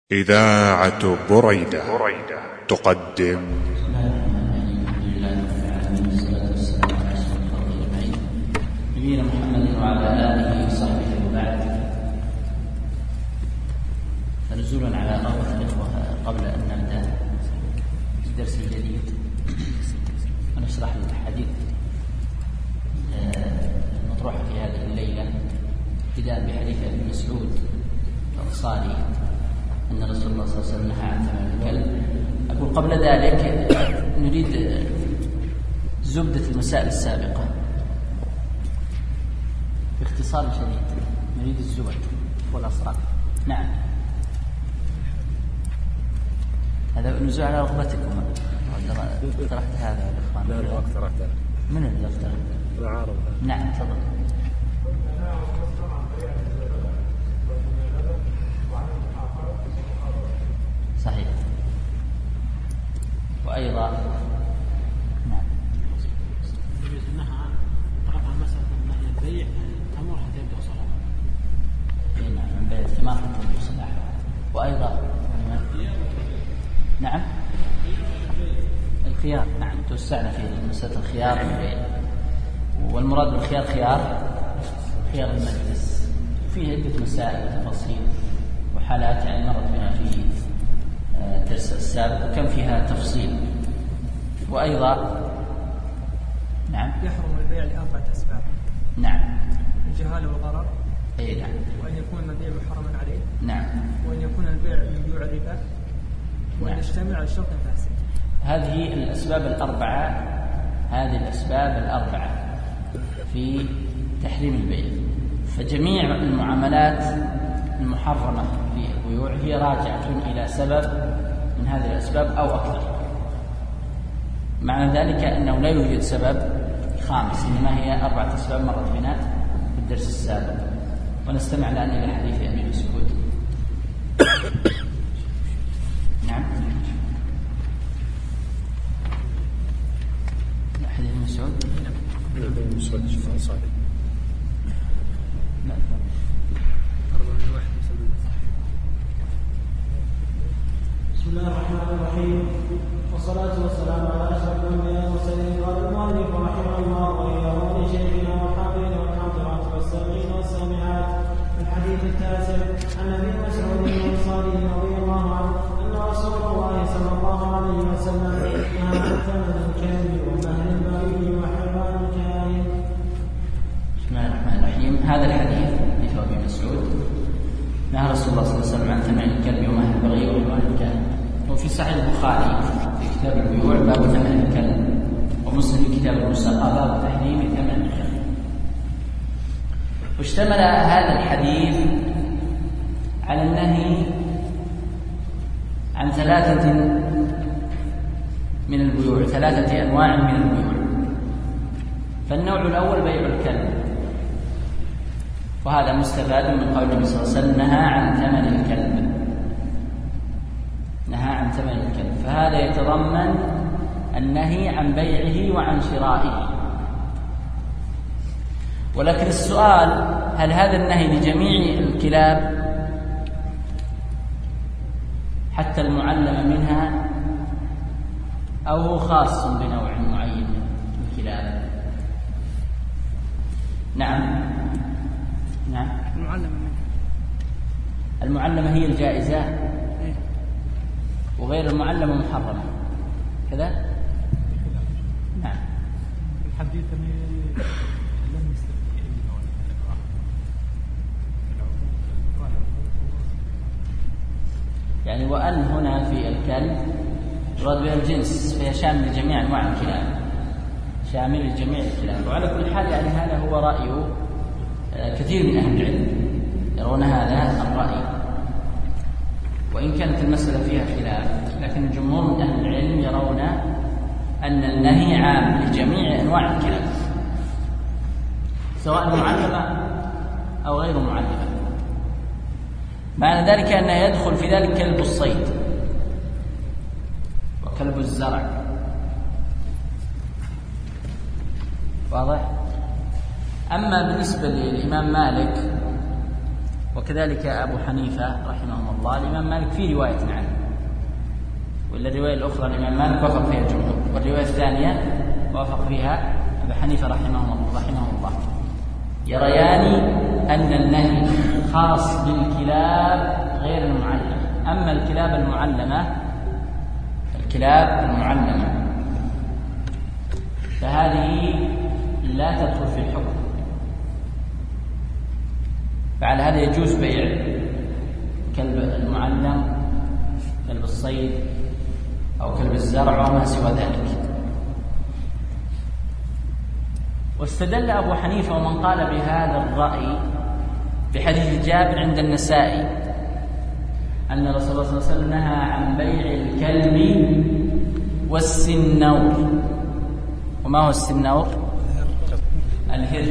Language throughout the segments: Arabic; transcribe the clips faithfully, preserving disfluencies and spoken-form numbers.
إذاعة بريدة تقدم نبينا محمد وعلى آله وصحبه وبعد. فنزولا على رغبة الإخوة قبل أن نبدأ الدرس الجديد ونشرح الحديث المطروحة في هذه الليلة، ابتداء بحديث ابن مسعود الأنصاري أن رسول الله صلى الله عليه وسلم نهى عن ثمن الكلب. أقول قبل ذلك نريد زبدة المسائل السابقة باختصار شديد، نريد الزبد والأصراف. نعم، هذا نزول على رغبتكم. اقترحت هذا يا إخوان؟ لا لا اقترحت أنا. من اللي اقترح؟ العارض. نعم تفضل. صحيح. وأيضا نعم يجوز أنها طرفها مسألة من البيع التمر حتى يبدأ صلاحها. نعم، من بيع الثمار حتى يبدأ صلاحها. وأيضا نعم الخيار، نعم توسعنا في مسألة الخيار والبيع، والمراد بالخيار خيار خيار المجلس. فيه عدة مسائل وتفاصيل وحالات يعني مرت بنا في الدرس السابق وكان فيها تفصيل. وأيضا نعم يحرم البيع لأربعة أسباب. نعم، الجهالة والضرر. أي نعم. وأن يكون المبيع محرما عليه. نعم. وأن يكون البيع من بيوع الربا. وأن نعم. يجتمع على شرط فاسد. هذه الأسباب الأربعة هذه الأسباب الأربعة في تحريم البيع. فجميع المعاملات المحرمة في البيوع هي راجعة إلى سبب من هذه الأسباب أو أكثر. معنى ذلك أنه لا يوجد سبب خامس، إنما هي أربعة أسباب مرت بنا في الدرس السابق. ونستمع الآن إلى حديث أبي مسعود. نعم، حديث مسعود. ابن مسعود الأنصاري. لا بسم الله الرحمن الرحيم، والصلاة والسلام على أشرف الأنبياء والمرسلين. قال المؤلف رحمه الله وإياه لشيخنا والحاضرين والحاضرات والسامعين والسامعات. الحديث التاسع عن أبي مسعود الأنصاري رضي الله عنه أن رسول الله صلى الله عليه وسلم نهى عن ثمن الكلب ومهر البغي وحرمان الكاهن. بسم الله الرحمن الرحيم. هذا الحديث حديث أبي مسعود نهى رسول الله صلى الله عليه وسلم عن ثمن الكلب ومهر البغي وحرمان الكاهن. وفي صحيح البخاري في كتاب البيوع باب ثمن الكلب، ومسلم في كتاب المساقة باب تحريم ثمن الكلب. واشتمل هذا الحديث على النهي عن ثلاثة من البيوع، ثلاثة أنواع من البيوع. فالنوع الأول بيع الكلب، وهذا مستفاد من قول النبي صلى الله عليه وسلم نهى عن ثمن الكلب، نهى عن ثمن الكلب. فهذا يتضمن النهي عن بيعه وعن شرائه. ولكن السؤال، هل هذا النهي لجميع الكلاب حتى المعلم منها، أو هو خاص بنوع معين من الكلاب؟ نعم نعم المعلمة منه. المعلمة هي الجائزة، وغير المعلمة محرمة كذا. نعم. الحديث لم يستفيد أي نوع يعني وأن هنا في الكلب يراد بها الجنس، فهي شامل لجميع أنواع الكلاب، شامل لجميع الكلاب. وعلى كل حال يعني هذا هو رأي كثير من أهل العلم، يرون هذا الرأي، وإن كانت المسألة فيها خلاف، لكن الجمهور من أهل العلم يرون أن النهي عام لجميع أنواع الكلاب سواء معلمة أو غير معلمة. معنى ذلك أنه يدخل في ذلك كلب الصيد وكلب الزرع. واضح؟ أما بالنسبة للإمام مالك وكذلك أبو حنيفة رحمه الله. الإمام مالك في رواية عنه، ولا الرواية الأخرى الإمام مالك وافق فيها الجمهور، والرواية الثانية وافق فيها أبو حنيفة رحمه الله, رحمه الله يريان أن النهي خاص بالكلاب غير المعلمة. أما الكلاب المعلمة الكلاب المعلمة فهذه لا تدخل في الحكم، فعلى هذا يجوز بيع كلب المعلم، كلب الصيد أو كلب الزرع وما سوى ذلك. واستدل أبو حنيفة ومن قال بهذا الرأي بحديث جابر عند النسائي أن رسول الله صلى الله عليه وسلم نهى عن بيع الكلب والسنور. وما هو السنور؟ الهر،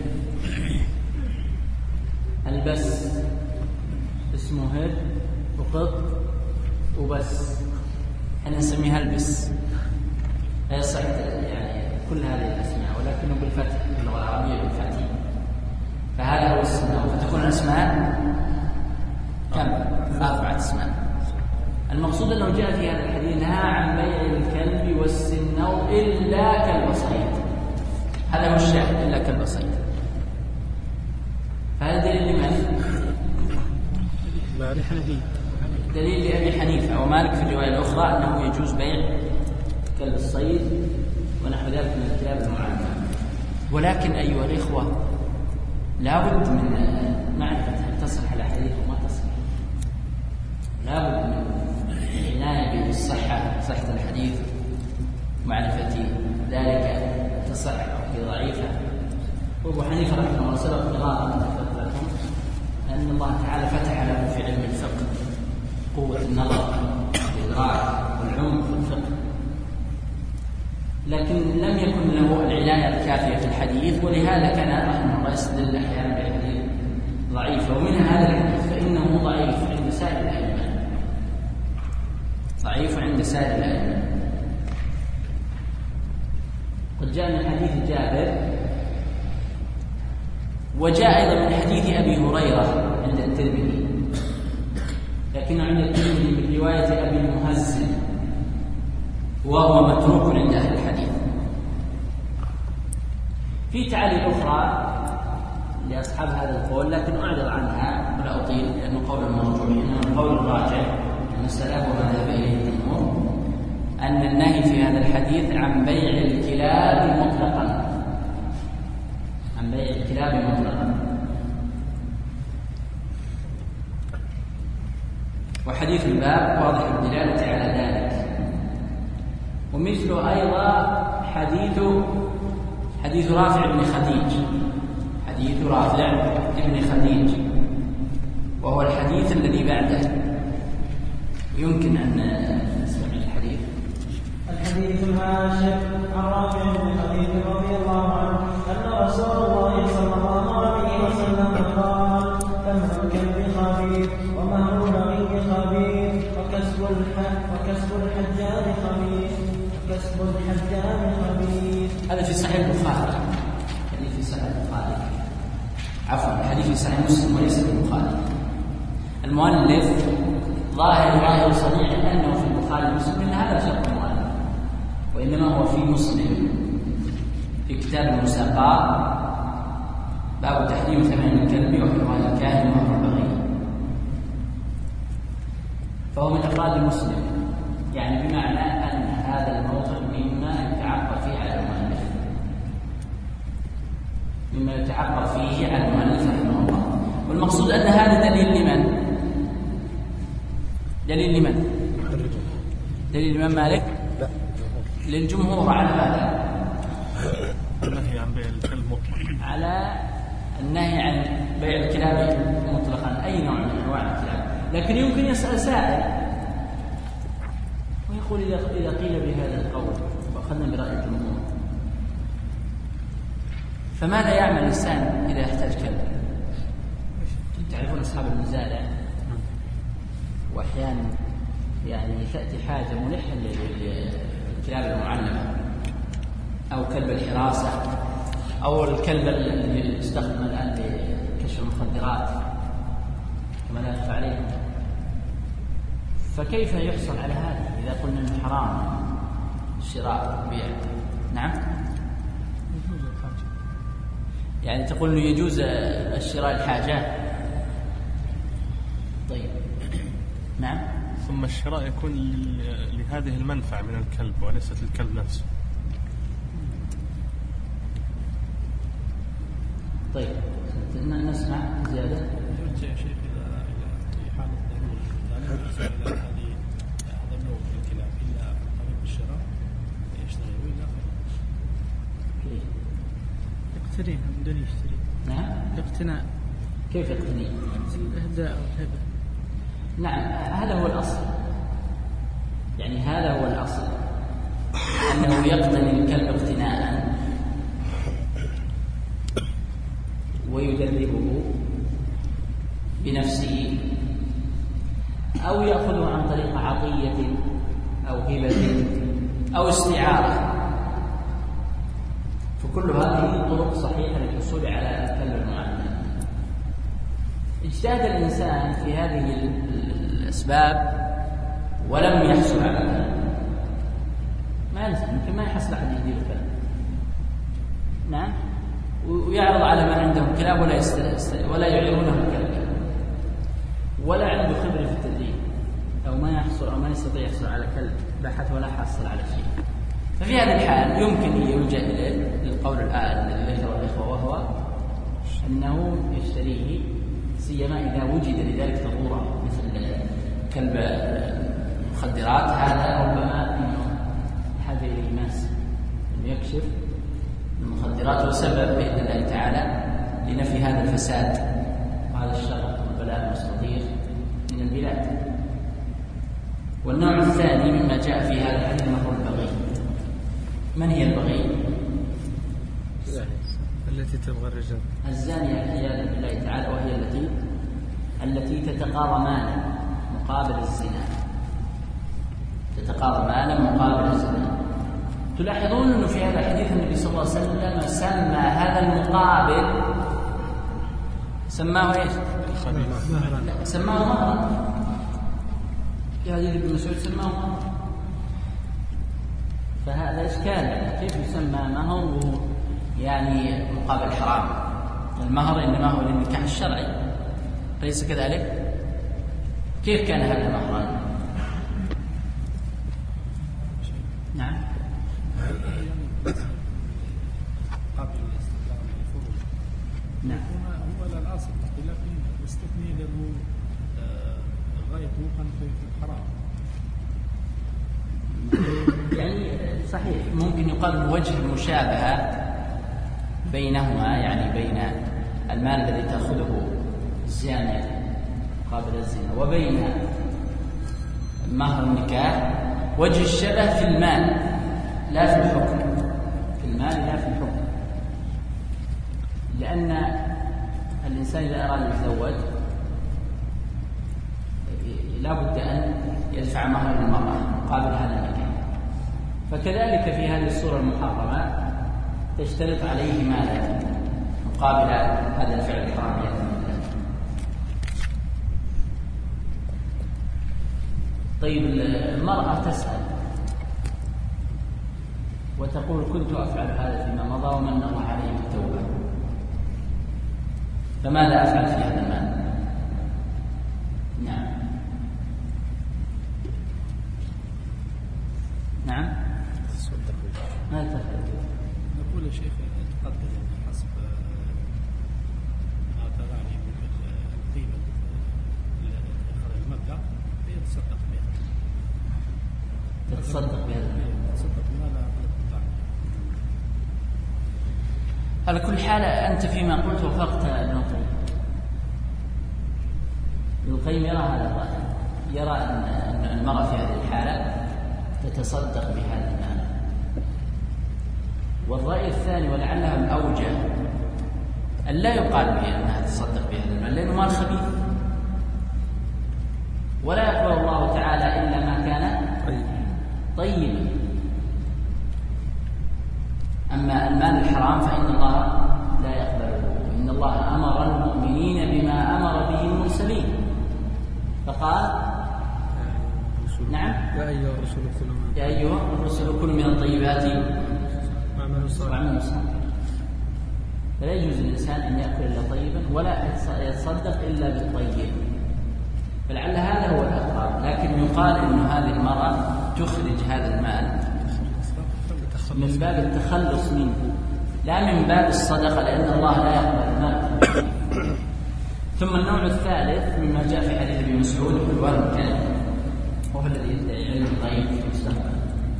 البس، اسمه هر وقط وبس، احنا نسميها البس، لا يصح يعني كل هذه الاسماء ولكنه بالفتح في اللغه العربيه بالفتح. فهذا هو السنور، فتكون الاسماء كم؟ اربعه اسماء. المقصود انه جاء في هذا الحديث نهى عن بيع الكلب والسنور الا كلب صيد، هذا هو الشاهد، الا كلب صيد. فهذا دليل لمن؟ دليل لأبي حنيفة ومالك في الرواية الأخرى أنه يجوز بيع كلب الصيد ونحو ذلك من الكلاب المعلمة. ولكن أيها الإخوة لا بد من معرفة هل تصح الأحاديث وما تصح، لا بد من العناية بالصحة، صحة الحديث، معرفة ذلك تصح أو ضعيفة. وأبو حنيفة رحمه الله سبق مرارا لكم أن الله تعالى فتح له في علم الفقه قوة النظر والإدراك والعمق في الفقه، لكن لم يكن له العناية الكافية في الحديث، ولهذا كان رحمه الله يستدل أحيانا بأحاديث ضعيفة. ومن هذا الحديث فإنه ضعيف عند سائر الأئمة، ضعيف عند سائر الأئمة. قد جاء من حديث جابر، وجاء أيضا من حديث أبي هريرة عند الترمذي، لكنه عند الترمذي من رواية أبي المهزل وهو متروك عند أهل الحديث. في تعاليل أخرى لأصحاب هذا القول لكن أعرض عنها ولا أطيل لأنه قول مرجوح، إنما القول الراجح المسألة وما ذهب إليه الجمهور أن النهي في هذا الحديث عن بيع الكلاب مطلقا، عن بيع الكلاب مطلقا. وحديث الباب واضح الدلالة على ذلك. ومثل أيضا حديث حديث رافع بن خديج، حديث رافع بن خديج وهو الحديث الذي بعده. يمكن أن نسمع الحديث. الحديث العاشر عن رافع بن خديج رضي الله عنه أن رسول الله صلى الله عليه وسلم قال: ثمن الكلب خبيث ومهر البغي خبيث وكسب وكسب الحجام خبيث وكسب الحجام خبيث. هذا في صحيح البخاري، حديث في صحيح البخاري، عفوا الحديث في صحيح مسلم وليس في البخاري. المؤلف ظاهر ظاهر صريح أنه في البخاري ومسلم، إن هذا شرط المؤلف، وإنما هو في مسلم في كتاب المساقات باب تحريم ثمن الكلب وحرمان الكاهن ومهر البغي، فهو من أفراد مسلم، يعني بمعنى أن هذا الموضع مما يتعقب فيه على المؤلف، مما يتعقب فيه على المؤلف رحمه الله. والمقصود أن هذا دليل لمن؟ دليل لمن؟ دليل الإمام مالك؟ لا، للجمهور على ماذا؟ النهي عن بيع الكلب مطلقا، على النهي عن بيع الكلاب مطلقا، أي نوع من أنواع الكلاب. لكن يمكن يسأل سائل ويقول إذا قيل بهذا القول وأخذنا برأي الجمهور فماذا يعمل الإنسان إذا يحتاج كلب؟ تعرفون أصحاب المزارع وأحيانا يعني تأتي حاجة ملحة للكلاب المعلمة أو كلب الحراسة أو الكلب الذي يستخدم الآن لكشف المخدرات ما لا يخفى عليكم. فكيف يحصل على هذا إذا قلنا أنه حرام الشراء والبيع؟ نعم، يعني تقول أنه يجوز الشراء الحاجات. طيب نعم. ثم الشراء يكون لهذه المنفعة من الكلب وليست الكلب نفسه. طيب نسمع زيادة. يرجع يا شيخ إلى في حالة ضرورة لا يجوز إلى هذه هذا النوع من الكلاب إلا طريق الشراء يشتري ولا كيف يقتني من دون يشتري؟ نعم، الاقتناء. كيف يقتني؟ الإهداء والهبة. نعم، هذا هو الأصل، يعني هذا هو الأصل أنه يقتني الكلب اقتناء ويدربه بنفسه أو يأخذه عن طريق عطية أو هبة أو استعارة، فكل هذه طرق صحيحة للحصول على الكلب المعلم. اجتهد الإنسان في هذه الأسباب ولم يحصل على ذلك، ما يلزم، يمكن ما يحصل أحد يدير الكلب. نعم، ويعرض على من عندهم كلاب ولا يست... ولا يعيرونه كلبا، ولا عنده خبرة في التدريب، أو ما يحصل أو ما يستطيع يحصل على كلب بحث ولا حصل على شيء. ففي هذا الحال يمكن يلجأ إليه للقول الآن الذي ذكره الإخوة، وهو أنه يشتريه سيما إذا وجد لذلك ضرورة مثل كلب المخدرات، هذا ربما أنه حاجة إلى ماس أنه يكشف المخدرات وسبب بإذن الله تعالى لنفي هذا الفساد وهذا الشر والبلاء المستطير من البلاد. والنوع الثاني مما جاء في هذا الحديث هو البغي. من هي البغي؟ التي تبغى الرجال، الزانية عياذا بالله تعالى، وهي التي التي تتقاضى مالا مقابل الزنا، تتقاضى مالا مقابل الزنا. تلاحظون أنه في هذا الحديث النبي صلى الله عليه وسلم سمى هذا المقابل، سماه ايش؟ لا، سماه مهرا. في حديث ابن مسعود سماه مهرا. فهذا إشكال، يعني كيف يسمى مهر وهو يعني مقابل حرام؟ المهر إنما هو للنكاح الشرعي، ليس كذلك؟ كيف كان هذا مهرا؟ نعم، قبل الاستقرار الفروض. نعم، هو لا الأصل، لكن استثني له غاية وقع في الحرام. يعني صحيح ممكن يقال بوجه المشابهة بينهما، يعني بين المال الذي تأخذه الزانية قابل الزنا وبين مهر النكاح، وجه الشبه في المال لا في الحكم، في المال لا في الحكم، لأن الإنسان إذا أراد يتزوج لا بد أن يدفع مهر المرأة مقابل هذا النكاح. فكذلك في هذه الصورة المحرمة تشترط عليه مالا مقابل هذا الفعل الحرام بإذن الله. طيب المرأة تسأل وتقول كنت أفعل هذا فيما مضى ومن الله عليه بالتوبة، فماذا أفعل في هذا المال؟ نعم نعم ما تفعل؟ نقول يا شيخ تقدر يعني حسب ما تغني من القيمة المبلغ يتصدق بها. تتصدق بهذا المال؟ تصدق بما لا على كل حال أنت فيما قلت وفقت ابن القيم. ابن القيم يرى هذا الرأي، يرى أن المرأة في هذه الحالة تتصدق بهذا المال. والرأي الثاني ولعله الأوجه أن لا يقال به أنها تتصدق بهذا المال، لأنه مال خبيث ولا يقبل الله تعالى إلا ما كان طيبا. أما المال الحرام فإن الله لا يقبله. إن الله أمر المؤمنين بما أمر به المرسلين فقال نعم يا أيها الرسل كلوا من يا أيها الرسل كلوا من الطيبات واعملوا صالحا. واعملوا صالحا. فلا يجوز للإنسان أن يأكل إلا طيبا ولا يتصدق إلا بالطيب، فلعل هذا هو الأقرب. لكن يقال أن هذه المرأة تخرج هذا المال من باب التخلص منه لا من باب الصدقة، لأن الله لا يقبل المال. ثم النوع الثالث مما جاء في حديث ابن مسعود حلوان الكلب، وهو الذي يدعي علم الغيب في المستقبل.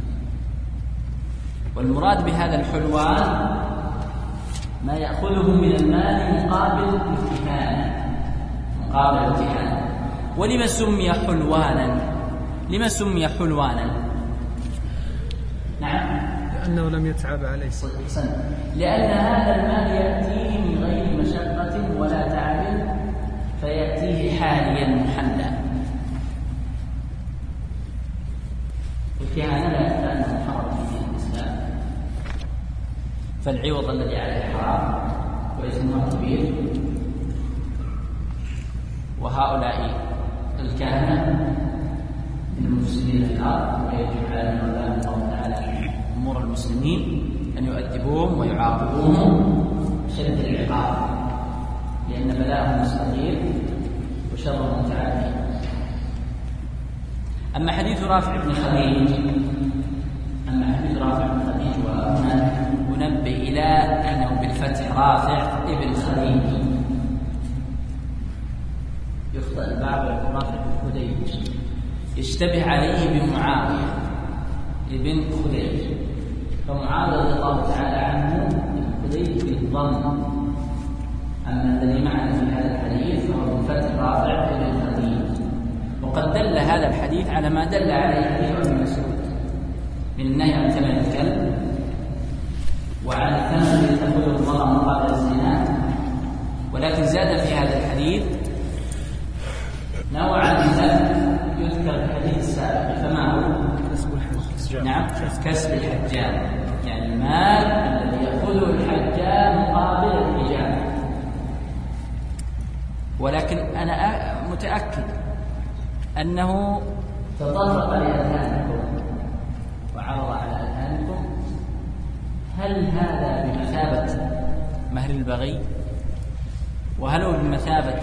والمراد بهذا الحلوان ما يأخذه من المال مقابل الكهانة، مقابل الكهانة. ولما سمي حلوانا؟ لما سمي حلوانا؟ نعم، لأنه لم يتعب عليه سنة. لأن هذا المال يأتيه من غير مشقة ولا تعب، فيأتيه حاليا محلا. الكهانة لا يخفى أنه حرام في دين الإسلام، فالعوض الذي عليه حرام واسمه كبير. وهؤلاء الكهنة من المفسدين في الأرض، ويجب على الله الله تعالى أمور المسلمين أن يؤدبوهم ويعاقبوهم شد العقاب، لأن بلاءهم مستطير وشرهم متعدي. أما حديث رافع بن خديج أما حديث رافع بن خديج وهنا أنبه إلى أنه بالفتح رافع ابن خديج، يخطئ البعض ويقول رافع بن خديج، يشتبه عليه بمعاوية ابن خديج، فمعاوية رضي الله تعالى عنه ابن خديج بالضم. أما الذي معنا في هذا الحديث فهو بالفتح رافع ابن خديج. وقد دل هذا الحديث على ما دل عليه حديث ابن مسعود من النهي عن ثمن الكلب وعن الثمن الذي تأخذه المرأة مقابل الزنا. ولكن زاد في هذا الحديث نوعا لم يذكر في الحديث السابق، فما هو؟ كسب الحجام. نعم، كسب الحجام، يعني المال الذي يأخذه الحجام مقابل الحجاب. ولكن أنا متأكد أنه تطرق لأذهانكم وعرض على أذهانكم هل هذا بمثابة مهر البغي؟ وهل هو بمثابة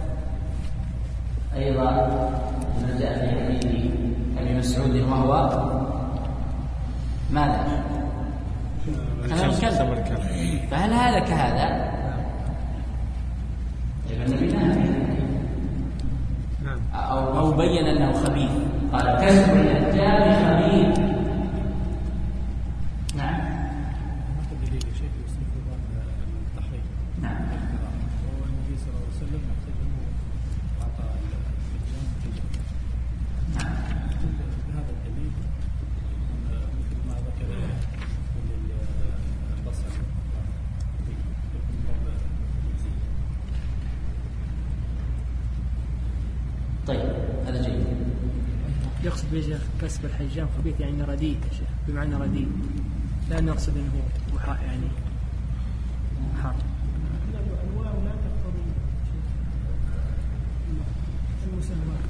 أيضا ما جاء في حديث أبي مسعود وهو ماذا؟ ثمن الكلب. فهل هذا كهذا؟ النبي نهى أو, أو بين أنه خبيث، قال كسب الحجام خبيث. نعم. نعم. وهو النبي صلى الله عليه وسلم يحتجم أعطى الحجام الحجام. نعم. هذا الدليل مثل ما ذكر للبصر يكون باب الزي. طيب هذا جيد. يقصد به كسب الحجام خبيث يعني رديء يا شيخ، بمعنى رديء، لا نقصد انه هو يعني حرام. الأنواع لا تقتضي المساواة.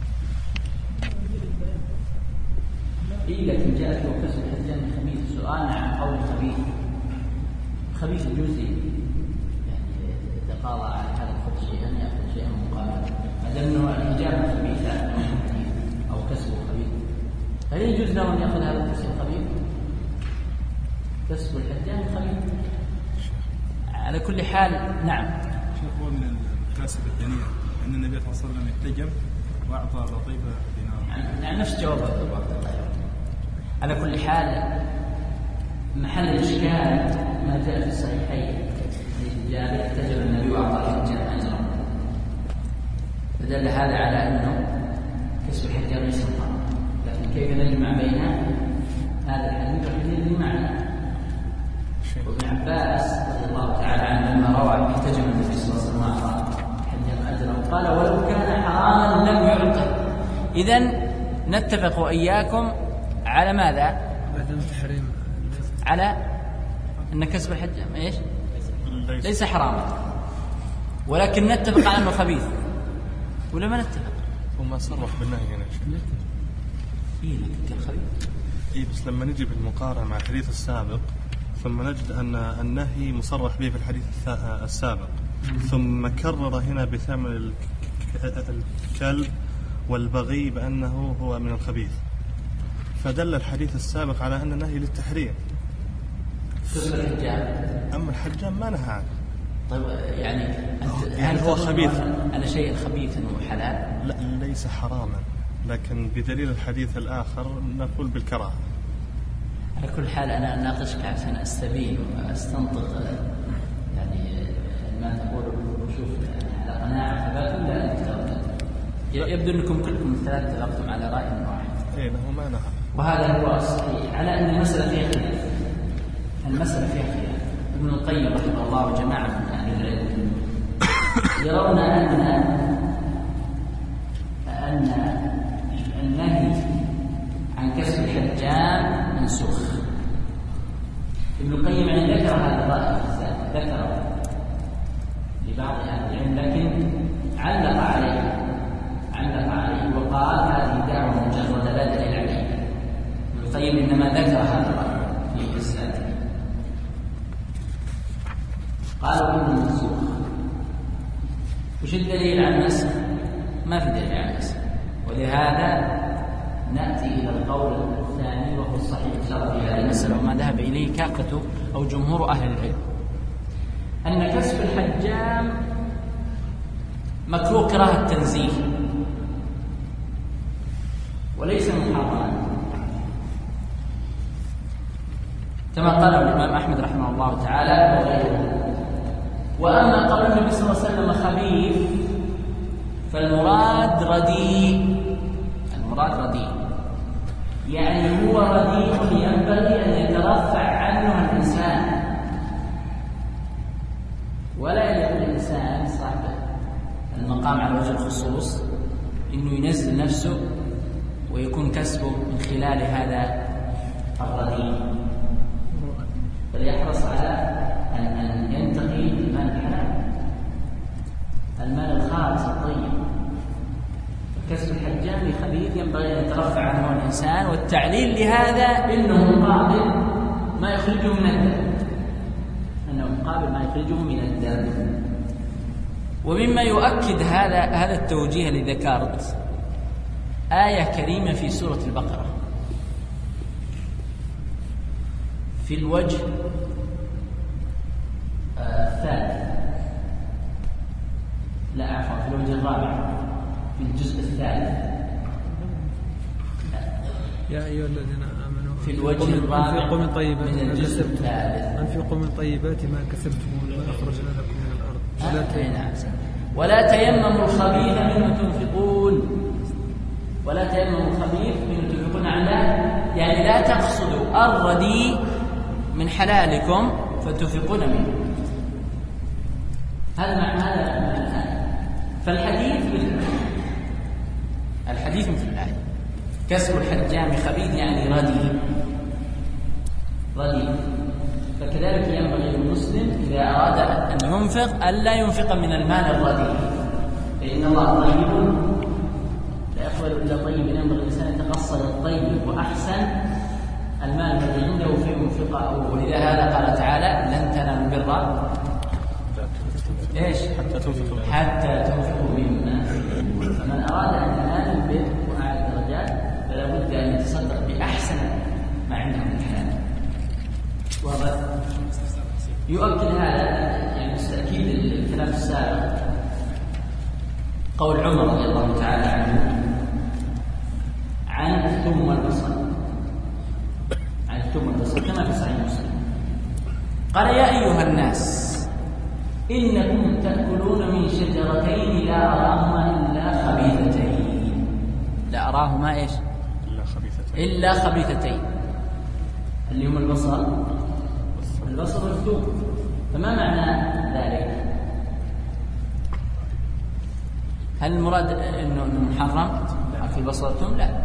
إيه لكن جاءت وكسب الحجام خبيث، سؤال عن قول خبيث. خبيث جزئي يعني تقاضى على هذا الخبز شيئا يأخذ شيئا مقابلا، ما دام أنه الحجاب خبيث أو كسبه خبيث، هل يجوز له أن يأخذ هذا الكسب الخبيث؟ كسب الحجام خبيث على كل حال. نعم. شيخ، هو من الكاسب الدنيا أن النبي صلى الله عليه وسلم احتجم وأعطى لطيفة دينار. يعني نفس جواب على كل حال. محل الإشكال ما جاء في الصحيحين جابر احتجم النبي وأعطى الحجام أجرا، فدل هذا على أنه كسب الحجام ليس حرام. لكن كيف نجمع بين هذا الحديث والحديث اللي معنا؟ وابن عباس رضي الله تعالى عنه لما روى احتجم النبي صلى الله عليه وسلم وأعطى الحجام أجرا قال ولو كان حراما لم يعطه. إذن نتفق وإياكم على ماذا؟ عدم تحريم، على أن كسب الحجام إيش؟ ليس حراما، ولكن نتفق على أنه خبيث ولا ما نتفق؟ وما صرح بالنهي هنا شيء. إيه كالخبيث. إيه بس لما نجي بالمقارنة مع الحديث السابق ثم نجد أن النهي مصرح به في الحديث السابق ثم كرر هنا بثمن الكلب والبغي بأنه هو من الخبيث، فدل الحديث السابق على أن النهي للتحريم. أما الحجام ما نهى عنه. طيب يعني أنت يعني هو خبيث على شيء خبيث وحلال؟ لا ليس حراما، لكن بدليل الحديث الآخر نقول بالكراهة. على كل حال أنا أناقشك عشان أستبين وأستنطق يعني ما تقول وشوف على قناعة ثبات ولا أنت يبدو أنكم كلكم الثلاثة اتفقتم على رأي واحد. إيه له ما نهى. وهذا هو الصحيح على أن المسألة فيها خلاف. المسألة فيها خلاف. ابن القيم رحمه الله وجماعة من أهل العلم يرون أن أن النهي عن كسب الحجام منسوخ. ابن القيم يعني ذكر هذا الرأي ذكره لبعض أهل العلم لكن علق عليه علق عليه وقال هذه دعوة مجردة لا دليل عليها. ابن القيم إنما ذكر هذا الرأي في رسالته قالوا إنه منسوخ. وش الدليل على النسخ؟ ما في دليل على النسخ، ولهذا نأتي إلى القول الثاني وهو الصحيح شرط في هذه المسألة وما ذهب إليه كافة أو جمهور أهل العلم أن كسب الحجام مكروه كراهة تنزيه وليس محرما، كما قال الإمام أحمد رحمه الله تعالى وغيره. وأما قول النبي صلى الله عليه وسلم خبيث فالمراد رديء، المراد رديء يعني هو رديء ينبغي أن يترفع عنه الإنسان، ولا يليق الإنسان صاحب المقام على وجه الخصوص إنه ينزل نفسه ويكون كسبه من خلال هذا الرديء، فليحرص على أن ينتقي المال الحلال المال الخالص الطيب. كسب الحجام خبيث ينبغي أن يترفع عنه الإنسان، والتعليل لهذا إنه مقابل ما يخرجه من الدم، أنه مقابل ما يخرجه من الدم. ومما يؤكد هذا هذا التوجيه الذي ذكرت آية كريمة في سورة البقرة في الوجه الثالث لا عفوا في الوجه الرابع في الجزء الثالث يا أيها الذين آمنوا في الوجه الرابع أنفقوا من طيبات من الجزء الثالث أنفقوا من طيبات ما كسبتم وما أخرجنا لكم من الأرض ولا, ولا تيمموا الخبيث منه تنفقون ولا تيمموا الخبيث منه تنفقون على يعني لا تقصدوا الرديء من حلالكم فتنفقون منه. هذا معنى هذا معنى الآية. فالحديث مثل الحديث مثل الآية. كسب الحجام خبيث يعني رديء رديء. فكذلك ينبغي للمسلم إذا أراد أن ينفق ألا ينفق من المال الرديء، فإن الله طيب لا يقبل إلا طيب. ينبغي الإنسان يتقصد الطيب وأحسن المال الذي عنده في منفقه. ولذا هذا قال تعالى لن تنالوا البر ايش حتى تنفقوا حتى تنفقوا مما. فمن اراد ان ينال البر واعلى الدرجات فلا بد ان يتصدق باحسن ما عنده من الحلال. واضح؟ يؤكد هذا يعني تاكيد الكلام السابق قول عمر رضي الله تعالى عنه عن الثوم والبصل عن الثوم والبصل كما في صحيح مسلم قال يا ايها الناس إنكم تأكلون من شجرتين لا أراهما إلا خبيثتين. لا أراهما إيش؟ إلا خبيثتين. إلا خبيثتين اللي هم البصل البصل والثوم. فما معنى ذلك؟ هل المراد إنه محرم في البصل والثوم؟ لا،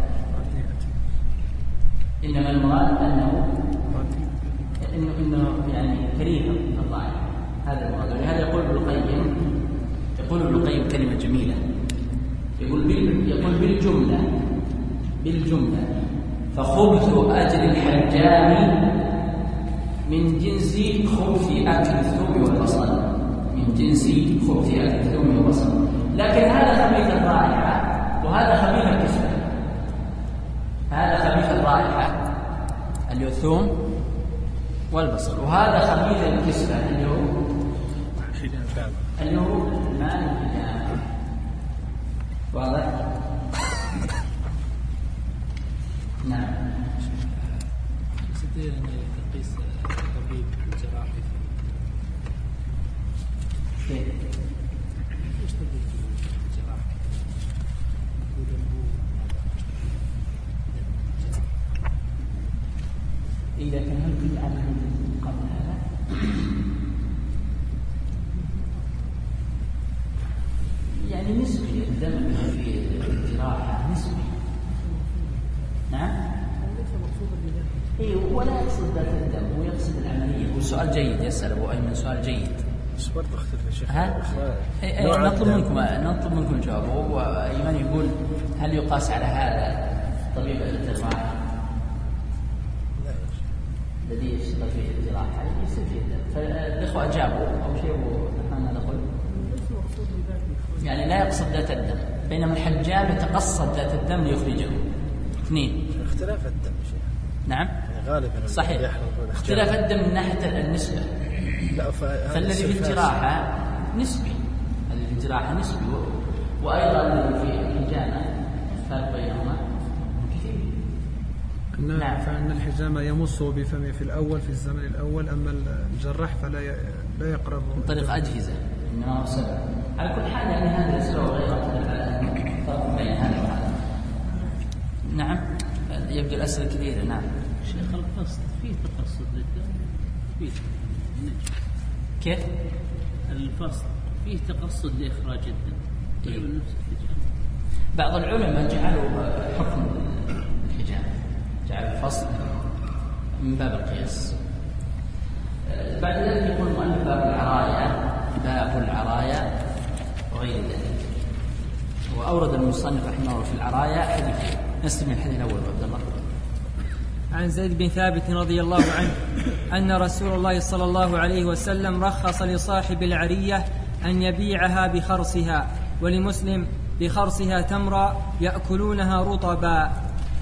إنما المراد أنه إنه إنه يعني كريهة الله. هذا المراد. ولهذا يقول ابن القيم يقول ابن القيم كلمة جميلة يقول بال... يقول بالجملة بالجملة فخبث أجر الحجام من جنس خبث أكل الثوم والبصل، من جنس خبث أكل الثوم والبصل. لكن هذا خبيث الرائحة وهذا خبيث الكسبة. هذا خبيث الرائحة اللي هو الثوم والبصل، وهذا خبيث الكسبة اللي هو اللي هو الماء الحجام. واضح؟ نعم. يستطيع أن يقيس الطبيب الجراحي كيف؟ ايش طبيب الجراحي؟ إذا كان هل كل عمل قبل هذا؟ يعني نسبي الدم في الجراحة نسبي. نعم؟ إيه ولا يقصد ذات الدم، ويقصد العملية. وسؤال جيد يسأل أبو أيمن، سؤال جيد. بس برضه اختلف يا شيخ. ها؟ إيه إيه نطلب منكم نطلب منكم الجواب. وأيمن يقول هل يقاس على هذا طبيب الجراحة الذي يشتغل في الجراحة يصير فيه الدم؟ فالإخوة أجابوا أو شيء ونحن ندخل. يعني لا يقصد ذات الدم، بينما الحجام يتقصد ذات الدم ليخرجه. اثنين. اختلاف الدم شيء. نعم. يعني غالبا صحيح. اختلاف الدم من ناحية النسبة. لا فالذي في الجراحة نسبي، الذي في الجراحة نسبي، وأيضا الذي في الحجامة الفرق بينهما كثير. نعم. فإن الحجام يمصه بفمه في الأول في الزمن الأول، أما الجراح فلا لا يقرب من طريق أجهزة. إنما سبب. على كل حال يعني هذا الأسئلة وغيرها فرق بين هذا وهذا. نعم. يبدو الأسئلة كثيرة. نعم. شيخ القصد فيه تقصد للدم فيه كيف؟ الفصل فيه تقصد لإخراج الدم. طيب نفس الحجام. بعض العلماء جعلوا حكم الحجام، جعل الفصل من باب القياس. بعد ذلك يقول المؤلف باب العرايا، باب العرايا وغير ذلك. وأورد المصنف رحمه الله في العرايا حديث. نستمع الحديث الأول عبد الله. عن زيد بن ثابت رضي الله عنه أن رسول الله صلى الله عليه وسلم رخص لصاحب العرية أن يبيعها بخرصها، ولمسلم بخرصها تمرا يأكلونها رطبا.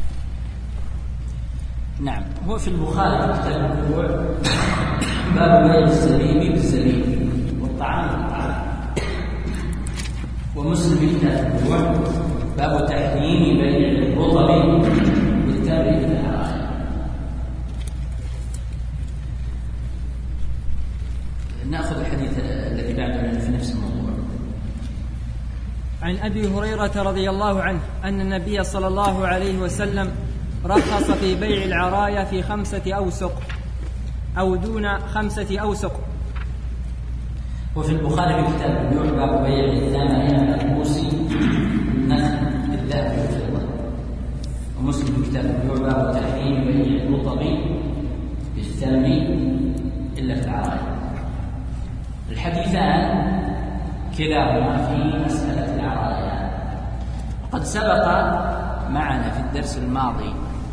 نعم. هو في البخاري في كتاب البيوع باب بيع الزبيب بالزبيب والطعام بالطعام، ومسلم في كتاب البيوع باب تحريم بيع الرطب بالتمر في العرايا. نأخذ الحديث الذي بعده في نفس الموضوع. عن أبي هريرة رضي الله عنه أن النبي صلى الله عليه وسلم رخص في بيع العرايا في خمسة أوسق أو دون خمسة أوسق. وفي البخاري في كتاب البيوع باب بيع الثمن على رؤوس النخل بالذهب والفضة، ومسلم في كتاب البيوع باب تحريم بيع الرطب بالثمن إلا في العرايا. الحديثان كلاهما في مسألة العرايا. وقد سبق معنا في الدرس الماضي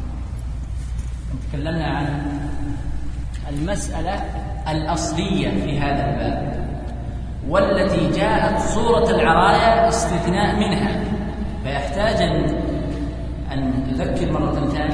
تكلمنا عن المسألة الأصلية في هذا الباب، والتي جاءت صورة العرايا استثناء منها، فيحتاج أن نذكر مرة ثانية